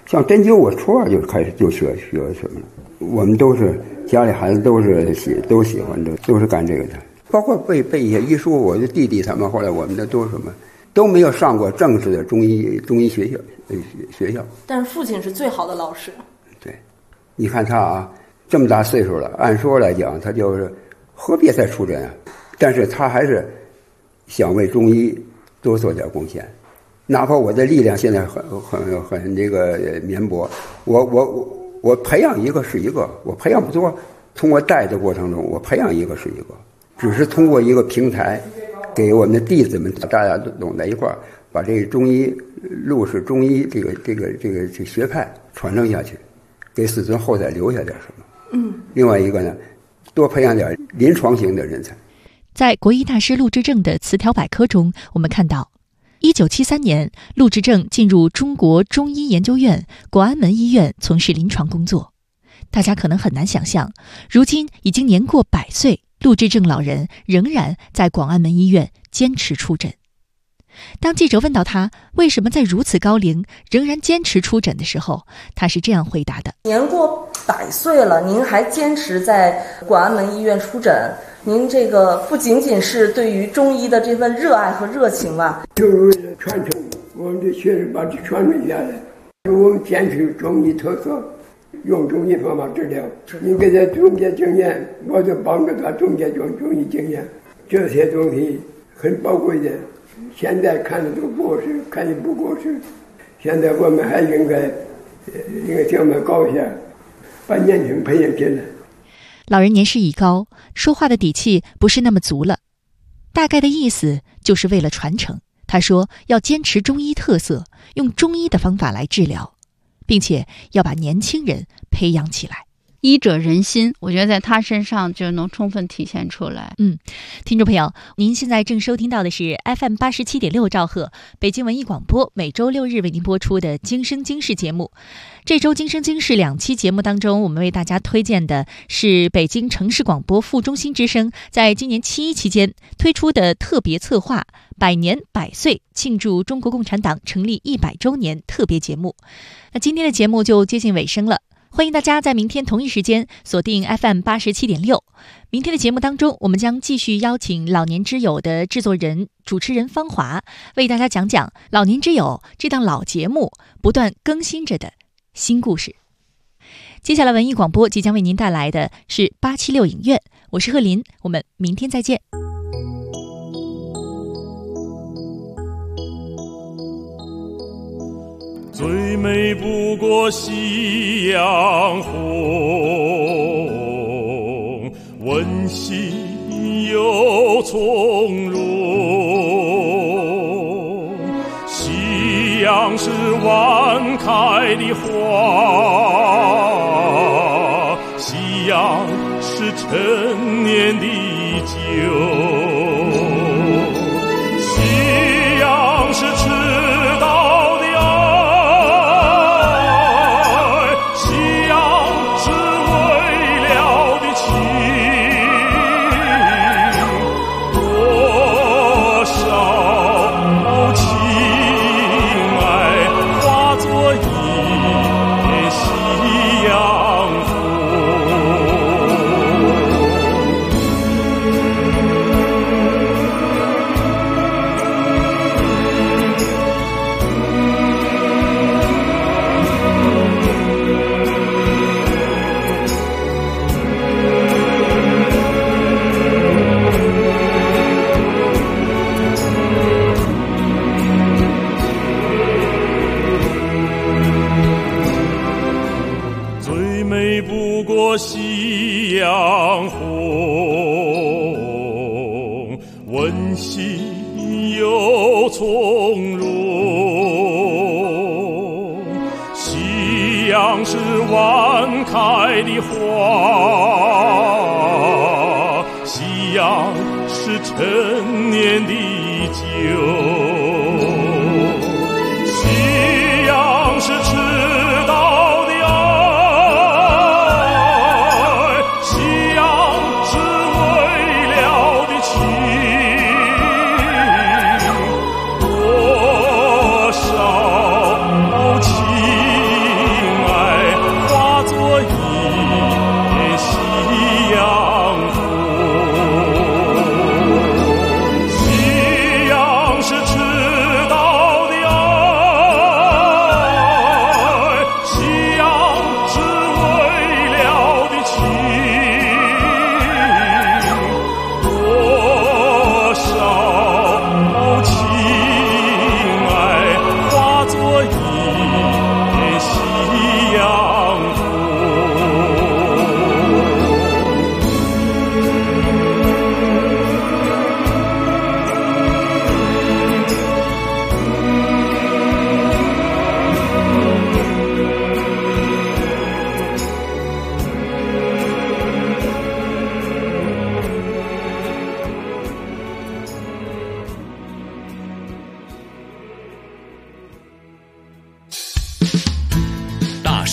像针灸，我初二就开始就学什么了。我们都是家里孩子都喜欢的，都是干这个的。包括背一些医书，我的弟弟他们后来我们的都什么都没有上过正式的中医学校。 但是父亲是最好的老师。 对，你看他啊，这么大岁数了，按说来讲他就是何必再出诊啊？但是他还是想为中医多做点贡献。哪怕我的力量现在很这个绵薄，我培养一个是一个，我培养不多。通过带的过程中，我培养一个是一个，只是通过一个平台，给我们的弟子们大家都拢在一块儿，把这个中医陆氏中医这个学派传承下去，给子孙后代留下点什么。另外一个呢，多培养点临床型的人才。 在国医大师陆志正的词条百科中，我们看到1973年，陆志正进入中国中医研究院广安门医院从事临床工作。大家可能很难想象，如今已经年过100岁，陆志正老人仍然在广安门医院坚持出诊。当记者问到他为什么在如此高龄仍然坚持出诊的时候，他是这样回答的： 年过100岁了，您还坚持在广安门医院出诊，您这个不仅仅是对于中医的这份热爱和热情吧？ 就是为了传承，我们的学生把这传承下来。我们坚持中医特色，用中医方法治疗。你给他总结经验，我就帮助他总结中医经验。这些东西很宝贵的，现在看的都过时，看的不过时。现在我们还应该向我们高一下，把年轻培养进来。 老人年事已高，说话的底气不是那么足了，大概的意思就是为了传承。他说要坚持中医特色，用中医的方法来治疗，并且要把年轻人培养起来。 医者仁心，我觉得在他身上就能充分体现出来。 听众朋友，您现在正收听到的是 FM 87.6兆赫北京文艺广播每周6日为您播出的今生今世节目。这周今生今世2期节目当中，我们为大家推荐的是北京城市广播副中心之声在今年7·1期间推出的特别策划100年100岁庆祝中国共产党成立100周年特别节目。那今天的节目就接近尾声了，欢迎大家在明天同一时间锁定 FM 87.6。明天的节目当中，我们将继续邀请老年之友的制作人、主持人方华，为大家讲讲老年之友这档老节目不断更新着的新故事。接下来文艺广播即将为您带来的是876影院，我是贺林，我们明天再见。 最美不过夕阳红，温馨又从容。夕阳是晚开的花，夕阳是陈年的酒，夕阳是迟到的夕阳红，温馨又从容。夕阳是晚开的花，夕阳是陈年的酒，夕阳是迟到的多少情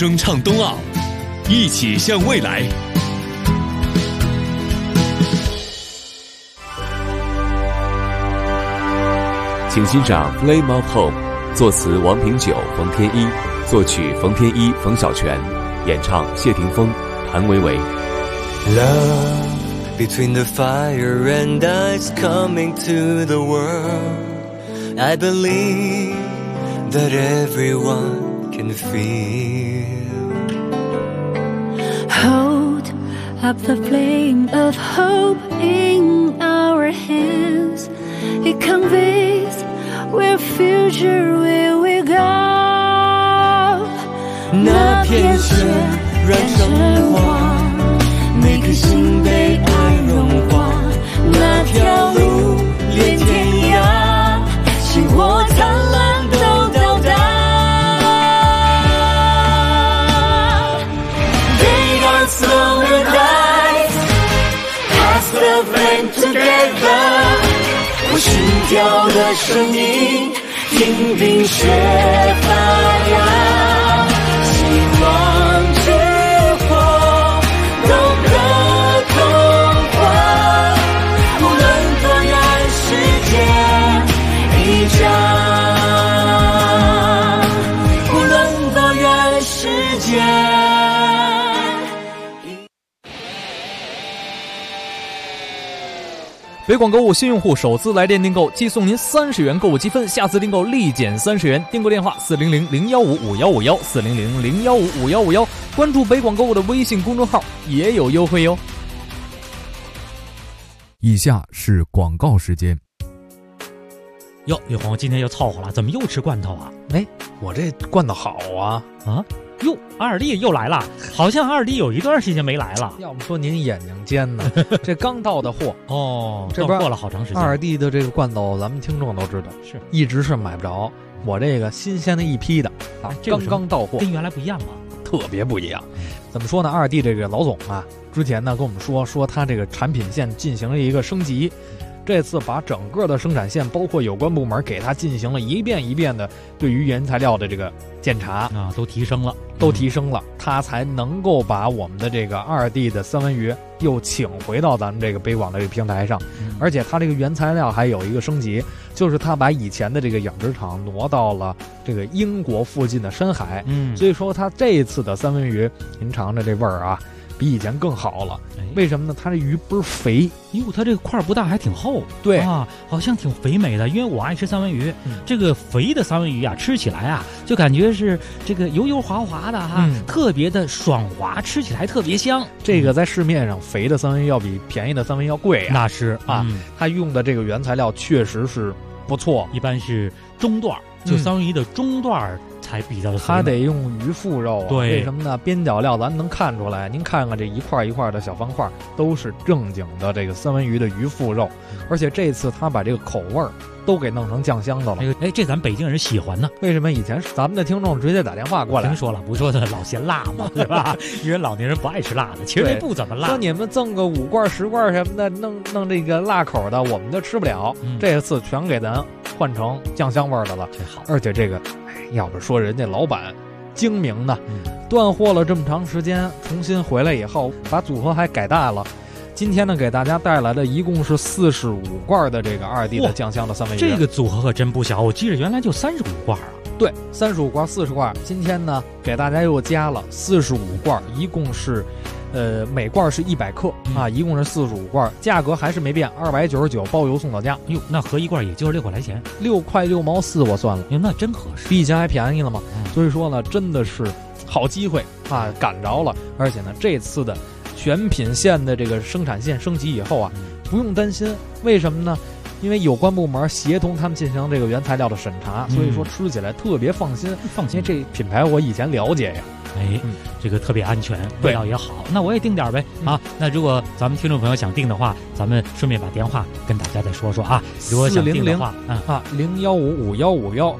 声唱冬奥，一起向未来。 请欣赏《Flame of Hope》，作词王平久、冯天一，作曲冯天一、冯小泉，演唱谢霆锋、谭维维。 Love between the fire and ice coming to the world. I believe that everyone can feel. Hold up the flame of hope in our hands. It conveys where future will we go. 那片雪染成黄，每颗心被爱融化。那条路连天涯，星火灿烂都到达。They don't slow your life, pass the flame together. 我心跳的声音，听冰雪发芽，希望之火都可同化，无论多远世界一家，无论多远世界。 北广购物新用户首次来电订购即送您30元购物积分，下次订购立减30元。订购电话400-015-5151 400-015-5151，关注北广购物的微信公众号也有优惠哟。 以下是广告时间。 哟，李红今天又凑合了，怎么又吃罐头啊？ 哎，我这罐头好啊！ 啊，哟，二弟又来了，好像二弟有一段时间没来了。 要不说您眼睛尖呢，这刚到的货哦， 这边过了好长时间。 二弟的这个罐头，咱们听众都知道， 是一直是买不着。我这个新鲜的一批的啊，刚刚到货， 跟原来不一样吗？ 特别不一样。怎么说呢？二弟这个老总啊，之前呢跟我们说他这个产品线进行了一个升级。这次把整个的生产线，包括有关部门给他进行了一遍一遍的对于原材料的这个检查啊，都提升了， 他才能够把我们的这个二弟的三文鱼又请回到咱们这个北广的这个平台上，而且他这个原材料还有一个升级，就是他把以前的这个养殖场挪到了这个英国附近的深海，所以说他这一次的三文鱼，您尝着这味儿啊，比以前更好了。为什么呢？它这鱼倍儿肥， 哟，它这个块不大，还挺厚， 对啊，好像挺肥美的。因为我爱吃三文鱼，这个肥的三文鱼啊，吃起来啊，就感觉是这个油油滑滑的哈，特别的爽滑，吃起来特别香。 这个在市面上肥的三文鱼要比便宜的三文鱼要贵啊， 那是啊，它用的这个原材料确实是不错， 一般是中段，就三文鱼的中段才比较的， 它得用鱼腹肉啊。 对， 为什么呢？边角料咱能看出来，您看看这一块一块的小方块，都是正经的这个三文鱼的鱼腹肉，而且这次他把这个口味都给弄成酱香的了。 这咱北京人喜欢呢。 为什么以前咱们的听众直接打电话过来？ 听说了，不说的老嫌辣嘛，对吧？因为老年人不爱吃辣的，其实这不怎么辣。 说你们赠个5罐10罐什么的，弄这个辣口的，我们就吃不了。这次全给咱换成酱香味的了， 这好。 而且这个，要不说人家老板精明呢，断货了这么长时间，重新回来以后，把组合还改大了。今天呢，给大家带来的一共是45罐的这个二弟的酱香的三文鱼。 这个组合可真不小，我记得原来就35罐啊。 对，35罐、40罐。今天呢，给大家又加了45罐，一共是，每罐是100克啊，一共是45罐，价格还是没变，299包邮送到家。 哟，那合一罐也就是6块来钱 ，6块6毛4，我算了， 那真合适， 比以前还便宜了嘛。所以说呢，真的是好机会啊，赶着了。而且呢，这次的全品线的这个生产线升级以后啊，不用担心，为什么呢？因为有关部门协同他们进行这个原材料的审查，所以说吃起来特别放心。因为这品牌我以前了解呀。 这个特别安全，味道也好，那我也订点呗啊！那如果咱们听众朋友想订的话，咱们顺便把电话跟大家再说说啊。如果想订的话 0155151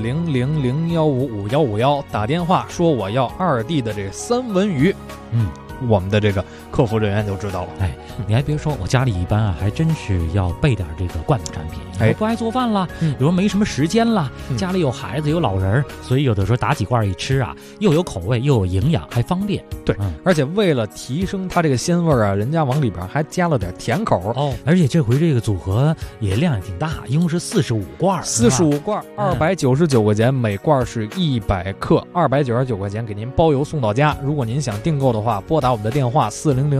400015151，打电话说我要二弟的这三文鱼， 我们的这个客服人员就知道了。 哎，你还别说，我家里一般还真是要备点这个罐头产品。不爱做饭啦，比如没什么时间啦，家里有孩子有老人，所以有的时候打几罐一吃啊，又有口味又有营养，还方便。 对，而且为了提升它这个鲜味啊，人家往里边还加了点甜口哦。而且这回这个组合也量也挺大，一共是45罐 ，45罐，299块钱，每罐是100克，299块钱给您包邮送到家。如果您想订购的话，拨打我们的电话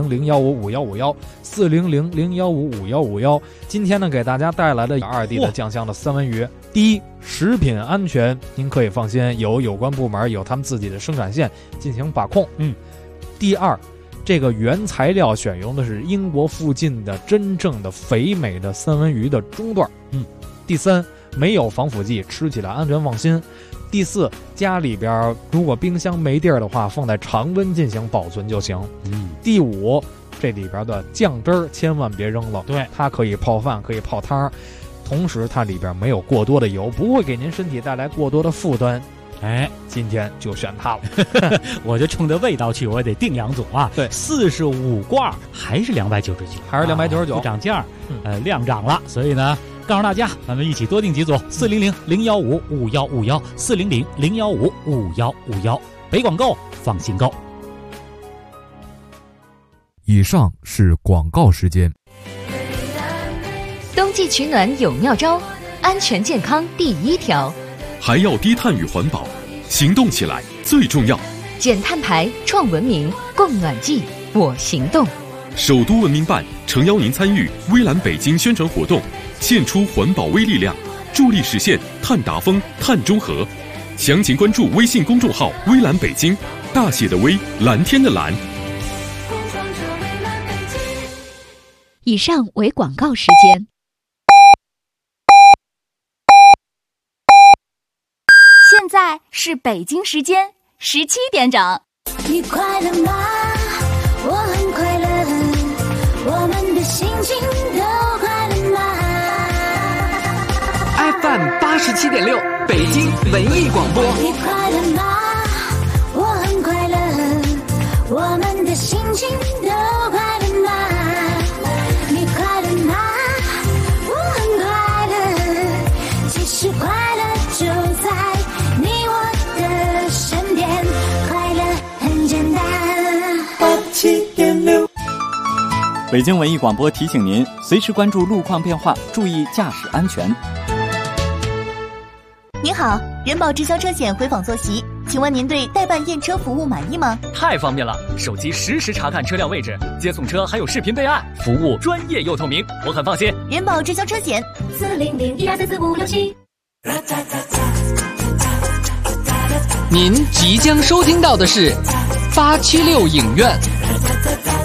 400-015-5151，400-015-5151。今天呢，给大家带来了2地的酱香的三文鱼。第一，食品安全您可以放心，有关部门有他们自己的生产线进行把控。第二，这个原材料选用的是英国附近的真正的肥美的三文鱼的中段。第三，没有防腐剂，吃起来安全放心。第四，家里边如果冰箱没地儿的话，放在常温进行保存就行。第五，这里边的酱汁儿千万别扔了， 对， 它可以泡饭，可以泡汤，同时它里边没有过多的油，不会给您身体带来过多的负担。 哎， 今天就选它了。 我就冲着味道去，我也得订2种啊。 对 ，45罐还是299， 还是299， 不涨价，量涨了，所以呢，告诉大家，咱们一起多订几组，400-015-5151，400-015-5151，北广购，放心购。 以上是广告时间。 冬季取暖有妙招，安全健康第1条， 还要低碳与环保，行动起来最重要。 减碳排，创文明，供暖季，我行动。 首都文明办诚邀您参与微蓝北京宣传活动，献出环保微力量，助力实现碳达峰、碳中和。详情关注微信公众号微蓝北京，大写的微，蓝天的蓝。 以上为广告时间。现在是北京时间17点整。 你快乐吗？我很快乐，我们的心情都快乐吗？ FM 87.6北京文艺广播。 你快乐吗？我很快乐，我们的心情都快乐吗？你快乐吗？我很快乐，其实快乐就在你我的身边，快乐很简单。87.6 北京文艺广播提醒您，随时关注路况变化，注意驾驶安全。 您好，人保直销车险回访坐席，请问您对代办验车服务满意吗？ 太方便了，手机实时查看车辆位置，接送车还有视频备案，服务专业又透明，我很放心。 人保直销车险400-1234567。 您即将收听到的是876影院。